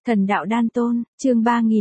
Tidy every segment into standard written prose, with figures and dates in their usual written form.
Thần đạo đan tôn, chương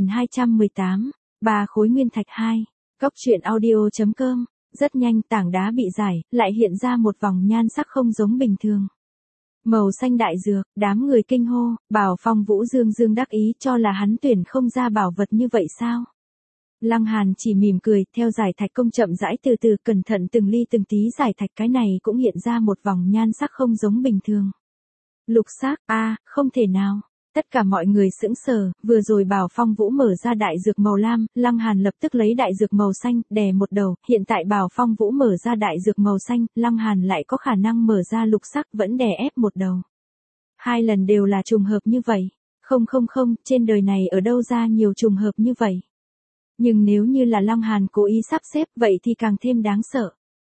3218, 3 khối nguyên thạch 2. Cốc truyện audio.com. Rất nhanh tảng đá bị giải, lại hiện ra một vòng nhan sắc không giống bình thường. Màu xanh đại dược, đám người kinh hô, Bảo Phong Vũ dương đắc ý cho là hắn tuyển không ra bảo vật như vậy sao? Lăng Hàn chỉ mỉm cười, theo giải thạch công chậm rãi từ từ cẩn thận từng ly từng tí giải thạch, cái này cũng hiện ra một vòng nhan sắc không giống bình thường. Lục sắc, không thể nào. Tất cả mọi người sững sờ, vừa rồi Bảo Phong Vũ mở ra đại dược màu lam, Lăng Hàn lập tức lấy đại dược màu xanh, đè một đầu, hiện tại Bảo Phong Vũ mở ra đại dược màu xanh, Lăng Hàn lại có khả năng mở ra lục sắc, vẫn đè ép một đầu. Hai lần đều là trùng hợp như vậy. Không, trên đời này ở đâu ra nhiều trùng hợp như vậy. Nhưng nếu như là Lăng Hàn cố ý sắp xếp, vậy thì càng thêm đáng sợ.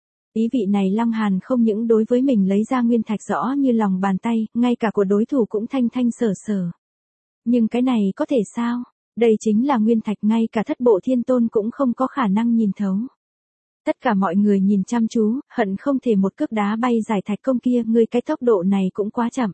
Ý vị này Lăng Hàn không những đối với mình lấy ra nguyên thạch rõ như lòng bàn tay, ngay cả của đối thủ cũng thanh sở. Nhưng cái này có thể sao? Đây chính là nguyên thạch, ngay cả thất bộ thiên tôn cũng không có khả năng nhìn thấu. Tất cả mọi người nhìn chăm chú, hận không thể một cước đá bay giải thạch công kia, ngươi cái tốc độ này cũng quá chậm.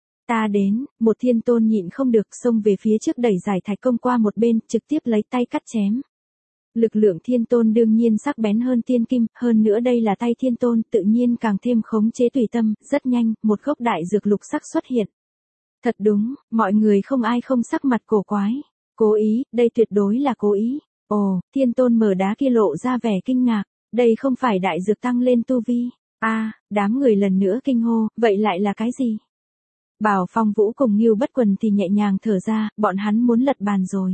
Ta đến, một thiên tôn nhịn không được xông về phía trước đẩy giải thạch công qua một bên, trực tiếp lấy tay cắt chém. Lực lượng thiên tôn đương nhiên sắc bén hơn tiên kim, hơn nữa đây là tay thiên tôn, tự nhiên càng thêm khống chế tùy tâm, rất nhanh, một gốc đại dược lục sắc xuất hiện. Thật đúng, mọi người không ai không sắc mặt cổ quái. Cố ý, đây tuyệt đối là cố ý. Ồ, thiên tôn mở đá kia lộ ra vẻ kinh ngạc, đây không phải đại dược tăng lên tu vi. Đám người lần nữa kinh hô, vậy lại là cái gì? Bảo Phong Vũ cùng Ngưu Bất Quần thì nhẹ nhàng thở ra, bọn hắn muốn lật bàn rồi.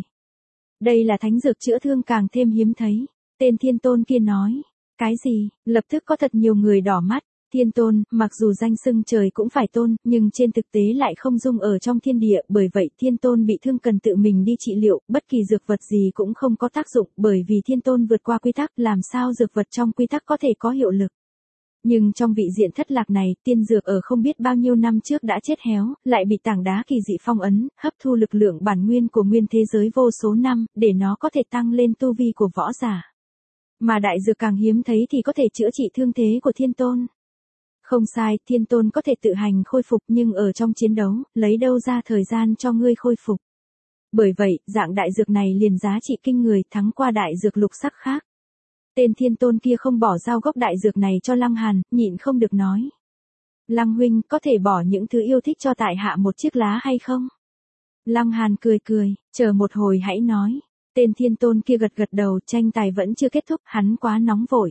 Đây là thánh dược chữa thương càng thêm hiếm thấy. Tên thiên tôn kia nói. Cái gì? Lập tức có thật nhiều người đỏ mắt. Thiên tôn, mặc dù danh xưng trời cũng phải tôn, nhưng trên thực tế lại không dung ở trong thiên địa, bởi vậy thiên tôn bị thương cần tự mình đi trị liệu, bất kỳ dược vật gì cũng không có tác dụng, bởi vì thiên tôn vượt qua quy tắc, làm sao dược vật trong quy tắc có thể có hiệu lực. Nhưng trong vị diện thất lạc này, tiên dược ở không biết bao nhiêu năm trước đã chết héo, lại bị tảng đá kỳ dị phong ấn, hấp thu lực lượng bản nguyên của nguyên thế giới vô số năm, để nó có thể tăng lên tu vi của võ giả. Mà đại dược càng hiếm thấy thì có thể chữa trị thương thế của thiên tôn. Không sai, thiên tôn có thể tự hành khôi phục, nhưng ở trong chiến đấu, lấy đâu ra thời gian cho ngươi khôi phục. Bởi vậy, dạng đại dược này liền giá trị kinh người, thắng qua đại dược lục sắc khác. Tên thiên tôn kia không bỏ giao gốc đại dược này cho Lăng Hàn, nhịn không được nói. Lăng huynh, có thể bỏ những thứ yêu thích cho tại hạ một chiếc lá hay không? Lăng Hàn cười, chờ một hồi hãy nói. Tên thiên tôn kia gật đầu, tranh tài vẫn chưa kết thúc, hắn quá nóng vội.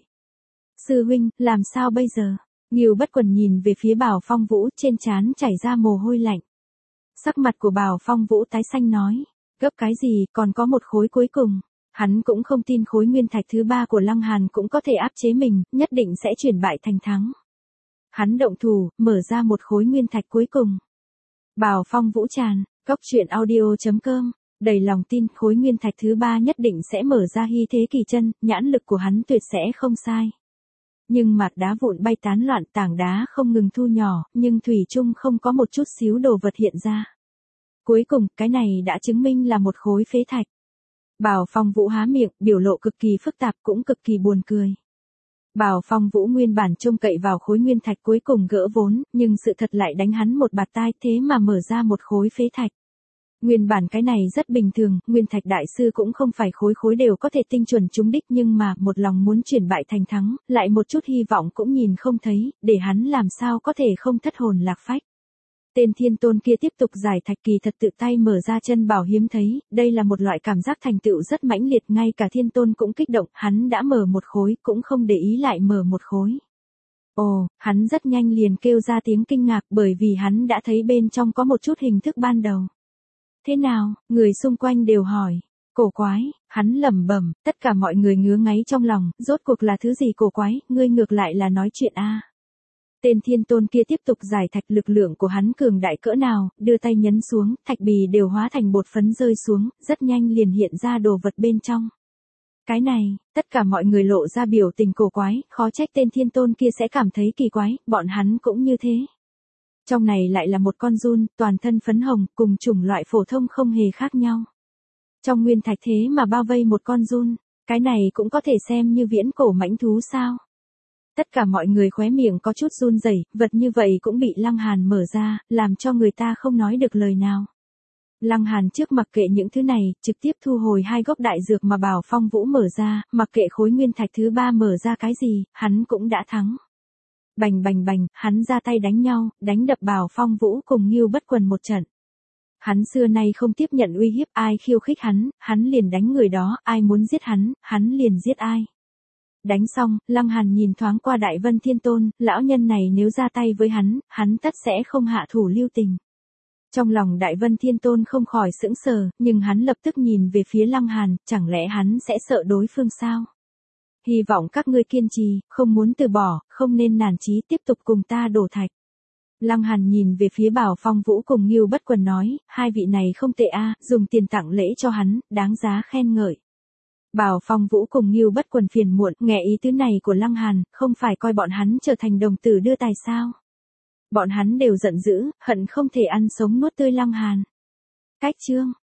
Sư huynh, làm sao bây giờ? Ngưu Bất Quần nhìn về phía Bảo Phong Vũ, trên trán chảy ra mồ hôi lạnh. Sắc mặt của Bảo Phong Vũ tái xanh nói, gấp cái gì, còn có một khối cuối cùng. Hắn cũng không tin khối nguyên thạch thứ 3 của Lăng Hàn cũng có thể áp chế mình, nhất định sẽ chuyển bại thành thắng. Hắn động thủ, mở ra một khối nguyên thạch cuối cùng. Bảo Phong Vũ tràn, cốc truyện audio.com, đầy lòng tin khối nguyên thạch thứ 3 nhất định sẽ mở ra hy thế kỳ chân, nhãn lực của hắn tuyệt sẽ không sai. Nhưng mặt đá vụn bay tán loạn, tảng đá không ngừng thu nhỏ, nhưng thủy chung không có một chút xíu đồ vật hiện ra. Cuối cùng, cái này đã chứng minh là một khối phế thạch. Bảo Phong Vũ há miệng, biểu lộ cực kỳ phức tạp cũng cực kỳ buồn cười. Bảo Phong Vũ nguyên bản trông cậy vào khối nguyên thạch cuối cùng gỡ vốn, nhưng sự thật lại đánh hắn một bạt tai, thế mà mở ra một khối phế thạch. Nguyên bản cái này rất bình thường, nguyên thạch đại sư cũng không phải khối đều có thể tinh chuẩn trúng đích, nhưng mà một lòng muốn chuyển bại thành thắng, lại một chút hy vọng cũng nhìn không thấy, để hắn làm sao có thể không thất hồn lạc phách. Tên thiên tôn kia tiếp tục giải thạch, kỳ thật tự tay mở ra chân bảo hiếm thấy, đây là một loại cảm giác thành tựu rất mãnh liệt, ngay cả thiên tôn cũng kích động, hắn đã mở một khối, cũng không để ý lại mở một khối. Ồ, hắn rất nhanh liền kêu ra tiếng kinh ngạc, bởi vì hắn đã thấy bên trong có một chút hình thức ban đầu. Thế nào, người xung quanh đều hỏi. Cổ quái, hắn lẩm bẩm, tất cả mọi người ngứa ngáy trong lòng, rốt cuộc là thứ gì cổ quái, ngươi ngược lại là nói chuyện a. Tên thiên tôn kia tiếp tục giải thạch, lực lượng của hắn cường đại cỡ nào, đưa tay nhấn xuống, thạch bì đều hóa thành bột phấn rơi xuống, rất nhanh liền hiện ra đồ vật bên trong. Cái này, tất cả mọi người lộ ra biểu tình cổ quái, khó trách tên thiên tôn kia sẽ cảm thấy kỳ quái, bọn hắn cũng như thế. Trong này lại là một con giun, toàn thân phấn hồng, cùng chủng loại phổ thông không hề khác nhau. Trong nguyên thạch thế mà bao vây một con giun, cái này cũng có thể xem như viễn cổ mãnh thú sao? Tất cả mọi người khóe miệng có chút run rẩy, vật như vậy cũng bị Lăng Hàn mở ra, làm cho người ta không nói được lời nào. Lăng Hàn trước mặc kệ những thứ này, trực tiếp thu hồi 2 gốc đại dược mà Bảo Phong Vũ mở ra, mặc kệ khối nguyên thạch thứ 3 mở ra cái gì, hắn cũng đã thắng. Bành bành bành, hắn ra tay đánh nhau, đánh đập Bảo Phong Vũ cùng Ngưu Bất Quần một trận. Hắn xưa nay không tiếp nhận uy hiếp, ai khiêu khích hắn liền đánh người đó, ai muốn giết hắn liền giết ai. Đánh xong, Lăng Hàn nhìn thoáng qua Đại Vân Thiên Tôn, lão nhân này nếu ra tay với hắn tất sẽ không hạ thủ lưu tình. Trong lòng Đại Vân Thiên Tôn không khỏi sững sờ, nhưng hắn lập tức nhìn về phía Lăng Hàn, chẳng lẽ hắn sẽ sợ đối phương sao? Hy vọng các ngươi kiên trì, không muốn từ bỏ, không nên nản chí tiếp tục cùng ta đổ thạch. Lăng Hàn nhìn về phía Bảo Phong Vũ cùng Ngưu Bất Quần nói, 2 vị này không tệ a, dùng tiền tặng lễ cho hắn, đáng giá khen ngợi. Bảo Phong Vũ cùng Ngưu Bất Quần phiền muộn, nghe ý tứ này của Lăng Hàn, không phải coi bọn hắn trở thành đồng tử đưa tài sao? Bọn hắn đều giận dữ, hận không thể ăn sống nuốt tươi Lăng Hàn. Cách chương